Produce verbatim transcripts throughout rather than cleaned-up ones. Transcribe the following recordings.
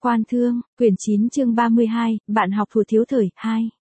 Quan Thương, quyển chín chương ba mươi hai, bạn học thuộc thiếu thời, hai.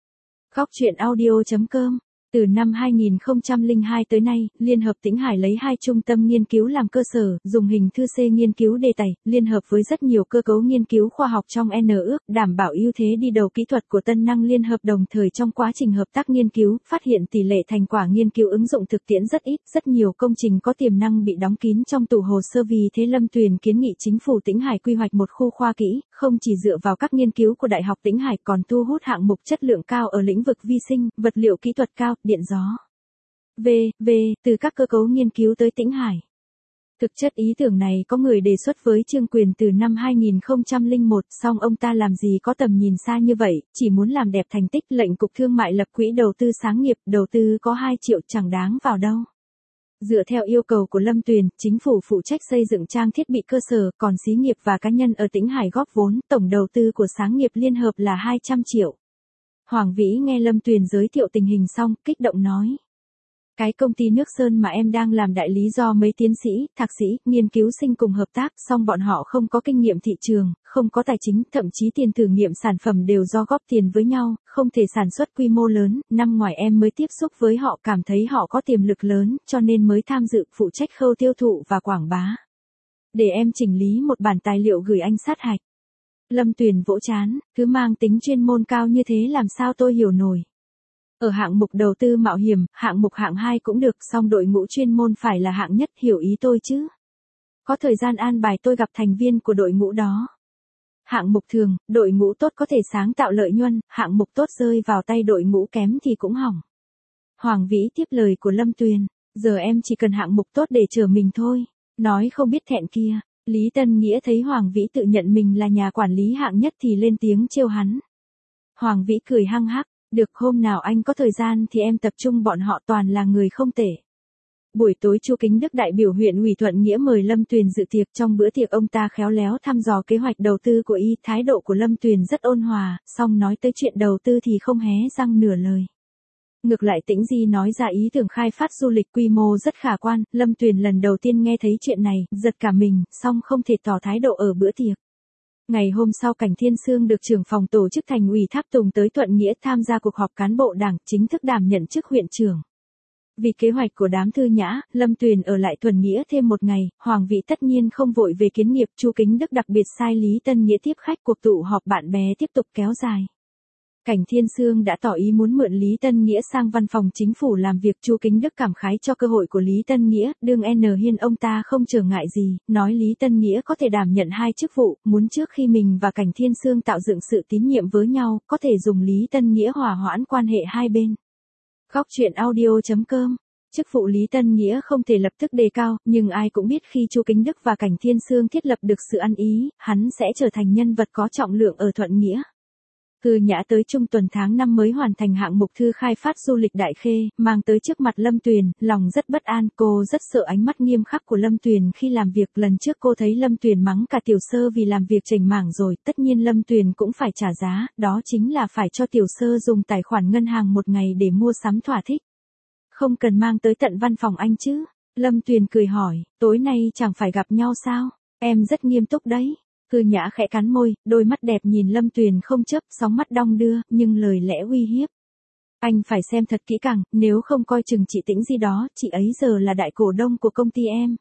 Góc truyện audio.com. Từ năm hai nghìn không trăm lẻ hai tới nay, Liên hợp Tĩnh Hải lấy hai trung tâm nghiên cứu làm cơ sở, dùng hình thư C nghiên cứu đề tài, liên hợp với rất nhiều cơ cấu nghiên cứu khoa học trong N ước, đảm bảo ưu thế đi đầu kỹ thuật của Tân Năng liên hợp. Đồng thời trong quá trình hợp tác nghiên cứu, phát hiện tỷ lệ thành quả nghiên cứu ứng dụng thực tiễn rất ít, rất nhiều công trình có tiềm năng bị đóng kín trong tủ hồ sơ. Vì thế Lâm Tuyền kiến nghị chính phủ Tĩnh Hải quy hoạch một khu khoa kỹ, không chỉ dựa vào các nghiên cứu của Đại học Tĩnh Hải còn thu hút hạng mục chất lượng cao ở lĩnh vực vi sinh, vật liệu kỹ thuật cao, điện gió. V, V, từ các cơ cấu nghiên cứu tới Tĩnh Hải. Thực chất ý tưởng này có người đề xuất với Trương Quyền từ năm hai nghìn không trăm lẻ một, song ông ta làm gì có tầm nhìn xa như vậy, chỉ muốn làm đẹp thành tích. Lệnh Cục Thương mại lập quỹ đầu tư sáng nghiệp, đầu tư có hai triệu chẳng đáng vào đâu. Dựa theo yêu cầu của Lâm Tuyền, chính phủ phụ trách xây dựng trang thiết bị cơ sở, còn xí nghiệp và cá nhân ở Tĩnh Hải góp vốn, tổng đầu tư của sáng nghiệp liên hợp là hai trăm triệu. Hoàng Vĩ nghe Lâm Tuyền giới thiệu tình hình xong, kích động nói. Cái công ty nước sơn mà em đang làm đại lý do mấy tiến sĩ, thạc sĩ, nghiên cứu sinh cùng hợp tác, song bọn họ không có kinh nghiệm thị trường, không có tài chính, thậm chí tiền thử nghiệm sản phẩm đều do góp tiền với nhau, không thể sản xuất quy mô lớn. Năm ngoài em mới tiếp xúc với họ, cảm thấy họ có tiềm lực lớn, cho nên mới tham dự phụ trách khâu tiêu thụ và quảng bá. Để em chỉnh lý một bản tài liệu gửi anh sát hạch. Lâm Tuyền vỗ trán, cứ mang tính chuyên môn cao như thế làm sao tôi hiểu nổi. Ở hạng mục đầu tư mạo hiểm, hạng mục hạng hai cũng được, song đội ngũ chuyên môn phải là hạng nhất, hiểu ý tôi chứ. Có thời gian an bài tôi gặp thành viên của đội ngũ đó. Hạng mục thường, đội ngũ tốt có thể sáng tạo lợi nhuận, hạng mục tốt rơi vào tay đội ngũ kém thì cũng hỏng. Hoàng Vĩ tiếp lời của Lâm Tuyền, giờ em chỉ cần hạng mục tốt để chở mình thôi. Nói không biết thẹn kia, Lý Tân Nghĩa thấy Hoàng Vĩ tự nhận mình là nhà quản lý hạng nhất thì lên tiếng trêu hắn. Hoàng Vĩ cười hăng hắc. Được, hôm nào anh có thời gian thì em tập trung, bọn họ toàn là người không tệ. Buổi tối Chu Kính Đức đại biểu huyện ủy Thuận Nghĩa mời Lâm Tuyền dự tiệc. Trong bữa tiệc ông ta khéo léo thăm dò kế hoạch đầu tư của y, thái độ của Lâm Tuyền rất ôn hòa, song nói tới chuyện đầu tư thì không hé răng nửa lời. Ngược lại Tĩnh Di nói ra ý tưởng khai phát du lịch quy mô rất khả quan. Lâm Tuyền lần đầu tiên nghe thấy chuyện này, giật cả mình, song không thể tỏ thái độ ở bữa tiệc. Ngày hôm sau Cảnh Thiên Sương được trưởng phòng tổ chức thành ủy Tháp Tùng tới Thuận Nghĩa tham gia cuộc họp cán bộ đảng, chính thức đảm nhận chức huyện trưởng. Vì kế hoạch của đám Thư Nhã, Lâm Tuyền ở lại Thuận Nghĩa thêm một ngày, Hoàng Vĩ tất nhiên không vội về kiến nghiệp. Chu Kính Đức đặc biệt sai Lý Tân Nghĩa tiếp khách, cuộc tụ họp bạn bè tiếp tục kéo dài. Cảnh Thiên Sương đã tỏ ý muốn mượn Lý Tân Nghĩa sang văn phòng chính phủ làm việc. Chu Kính Đức cảm khái cho cơ hội của Lý Tân Nghĩa, đương N Hiên ông ta không trở ngại gì, nói Lý Tân Nghĩa có thể đảm nhận hai chức vụ, muốn trước khi mình và Cảnh Thiên Sương tạo dựng sự tín nhiệm với nhau, có thể dùng Lý Tân Nghĩa hòa hoãn quan hệ hai bên. Góc truyện audio.com. Chức vụ Lý Tân Nghĩa không thể lập tức đề cao, nhưng ai cũng biết khi Chu Kính Đức và Cảnh Thiên Sương thiết lập được sự ăn ý, hắn sẽ trở thành nhân vật có trọng lượng ở Thuận Nghĩa. Thư Nhã tới trung tuần tháng năm mới hoàn thành hạng mục thư khai phát du lịch Đại Khê, mang tới trước mặt Lâm Tuyền, lòng rất bất an, cô rất sợ ánh mắt nghiêm khắc của Lâm Tuyền khi làm việc. Lần trước cô thấy Lâm Tuyền mắng cả Tiểu Sơ vì làm việc chểnh mảng rồi, tất nhiên Lâm Tuyền cũng phải trả giá, đó chính là phải cho Tiểu Sơ dùng tài khoản ngân hàng một ngày để mua sắm thỏa thích. Không cần mang tới tận văn phòng anh chứ? Lâm Tuyền cười hỏi, tối nay chẳng phải gặp nhau sao? Em rất nghiêm túc đấy. Thư Nhã khẽ cắn môi, đôi mắt đẹp nhìn Lâm Tuyền không chớp, sóng mắt đong đưa, nhưng lời lẽ uy hiếp. Anh phải xem thật kỹ càng, nếu không coi chừng chị Tĩnh gì đó, chị ấy giờ là đại cổ đông của công ty em.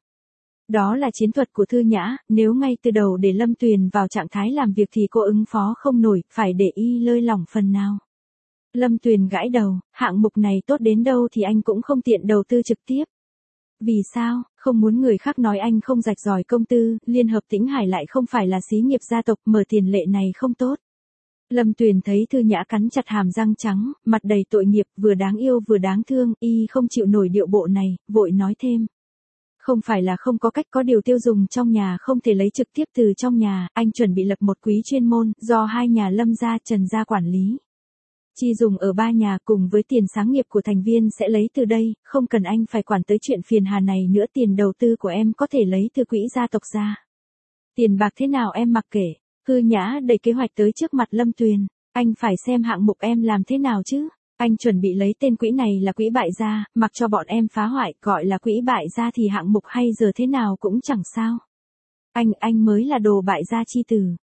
Đó là chiến thuật của Thư Nhã, nếu ngay từ đầu để Lâm Tuyền vào trạng thái làm việc thì cô ứng phó không nổi, phải để y lơi lỏng phần nào. Lâm Tuyền gãi đầu, hạng mục này tốt đến đâu thì anh cũng không tiện đầu tư trực tiếp. Vì sao? Không muốn người khác nói anh không rạch ròi công tư, Liên hợp Tĩnh Hải lại không phải là xí nghiệp gia tộc, mở tiền lệ này không tốt. Lâm Tuyền thấy Thư Nhã cắn chặt hàm răng trắng, mặt đầy tội nghiệp, vừa đáng yêu vừa đáng thương, y không chịu nổi điệu bộ này, vội nói thêm. Không phải là không có cách, có điều tiêu dùng trong nhà không thể lấy trực tiếp từ trong nhà, anh chuẩn bị lập một quỹ chuyên môn, do hai nhà Lâm gia Trần gia quản lý. Chi dùng ở ba nhà cùng với tiền sáng nghiệp của thành viên sẽ lấy từ đây, không cần anh phải quản tới chuyện phiền hà này nữa. Tiền đầu tư của em có thể lấy từ quỹ gia tộc ra. Tiền bạc thế nào em mặc kệ. Thư Nhã đẩy kế hoạch tới trước mặt Lâm Tuyền. Anh phải xem hạng mục em làm thế nào chứ. Anh chuẩn bị lấy tên quỹ này là quỹ bại gia, mặc cho bọn em phá hoại, gọi là quỹ bại gia thì hạng mục hay giờ thế nào cũng chẳng sao. Anh, anh mới là đồ bại gia chi tử.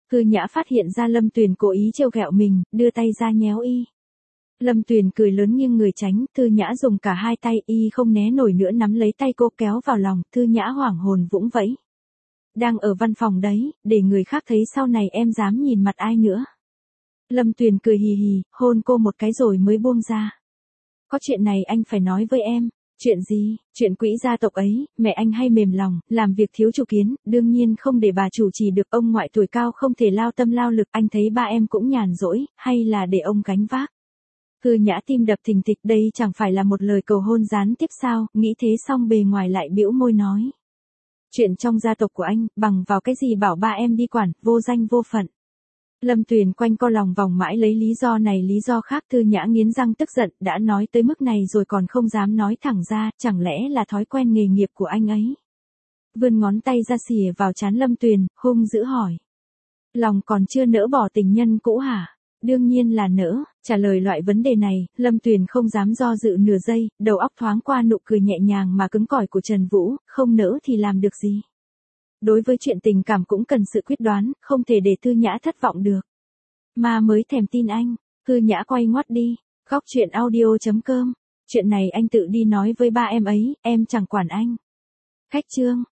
Thư Nhã phát hiện ra Lâm Tuyền cố ý trêu ghẹo mình, đưa tay ra nhéo y. Lâm Tuyền cười lớn nghiêng người tránh, Thư Nhã dùng cả hai tay, y không né nổi nữa nắm lấy tay cô kéo vào lòng, Thư Nhã hoảng hồn vũng vẫy. Đang ở văn phòng đấy, để người khác thấy sau này em dám nhìn mặt ai nữa. Lâm Tuyền cười hì hì, hôn cô một cái rồi mới buông ra. Có chuyện này anh phải nói với em. Chuyện gì? Chuyện quỹ gia tộc ấy, mẹ anh hay mềm lòng, làm việc thiếu chủ kiến, đương nhiên không để bà chủ trì được, ông ngoại tuổi cao không thể lao tâm lao lực, anh thấy ba em cũng nhàn rỗi, hay là để ông gánh vác. Thư Nhã tim đập thình thịch, đây chẳng phải là một lời cầu hôn gián tiếp sao, nghĩ thế xong bề ngoài lại bĩu môi nói. Chuyện trong gia tộc của anh, bằng vào cái gì bảo ba em đi quản, vô danh vô phận. Lâm Tuyền quanh co lòng vòng mãi lấy lý do này lý do khác, Thư Nhã nghiến răng tức giận, đã nói tới mức này rồi còn không dám nói thẳng ra, chẳng lẽ là thói quen nghề nghiệp của anh ấy. Vươn ngón tay ra xìa vào trán Lâm Tuyền, hung dữ hỏi. Lòng còn chưa nỡ bỏ tình nhân cũ hả? Đương nhiên là nỡ, trả lời loại vấn đề này, Lâm Tuyền không dám do dự nửa giây, đầu óc thoáng qua nụ cười nhẹ nhàng mà cứng cỏi của Trần Vũ, không nỡ thì làm được gì. Đối với chuyện tình cảm cũng cần sự quyết đoán, không thể để Thư Nhã thất vọng được. Mà mới thèm tin anh, Thư Nhã quay ngoắt đi, góc chuyện audio chấm com. Chuyện này anh tự đi nói với ba em ấy, em chẳng quản anh. Khách chương.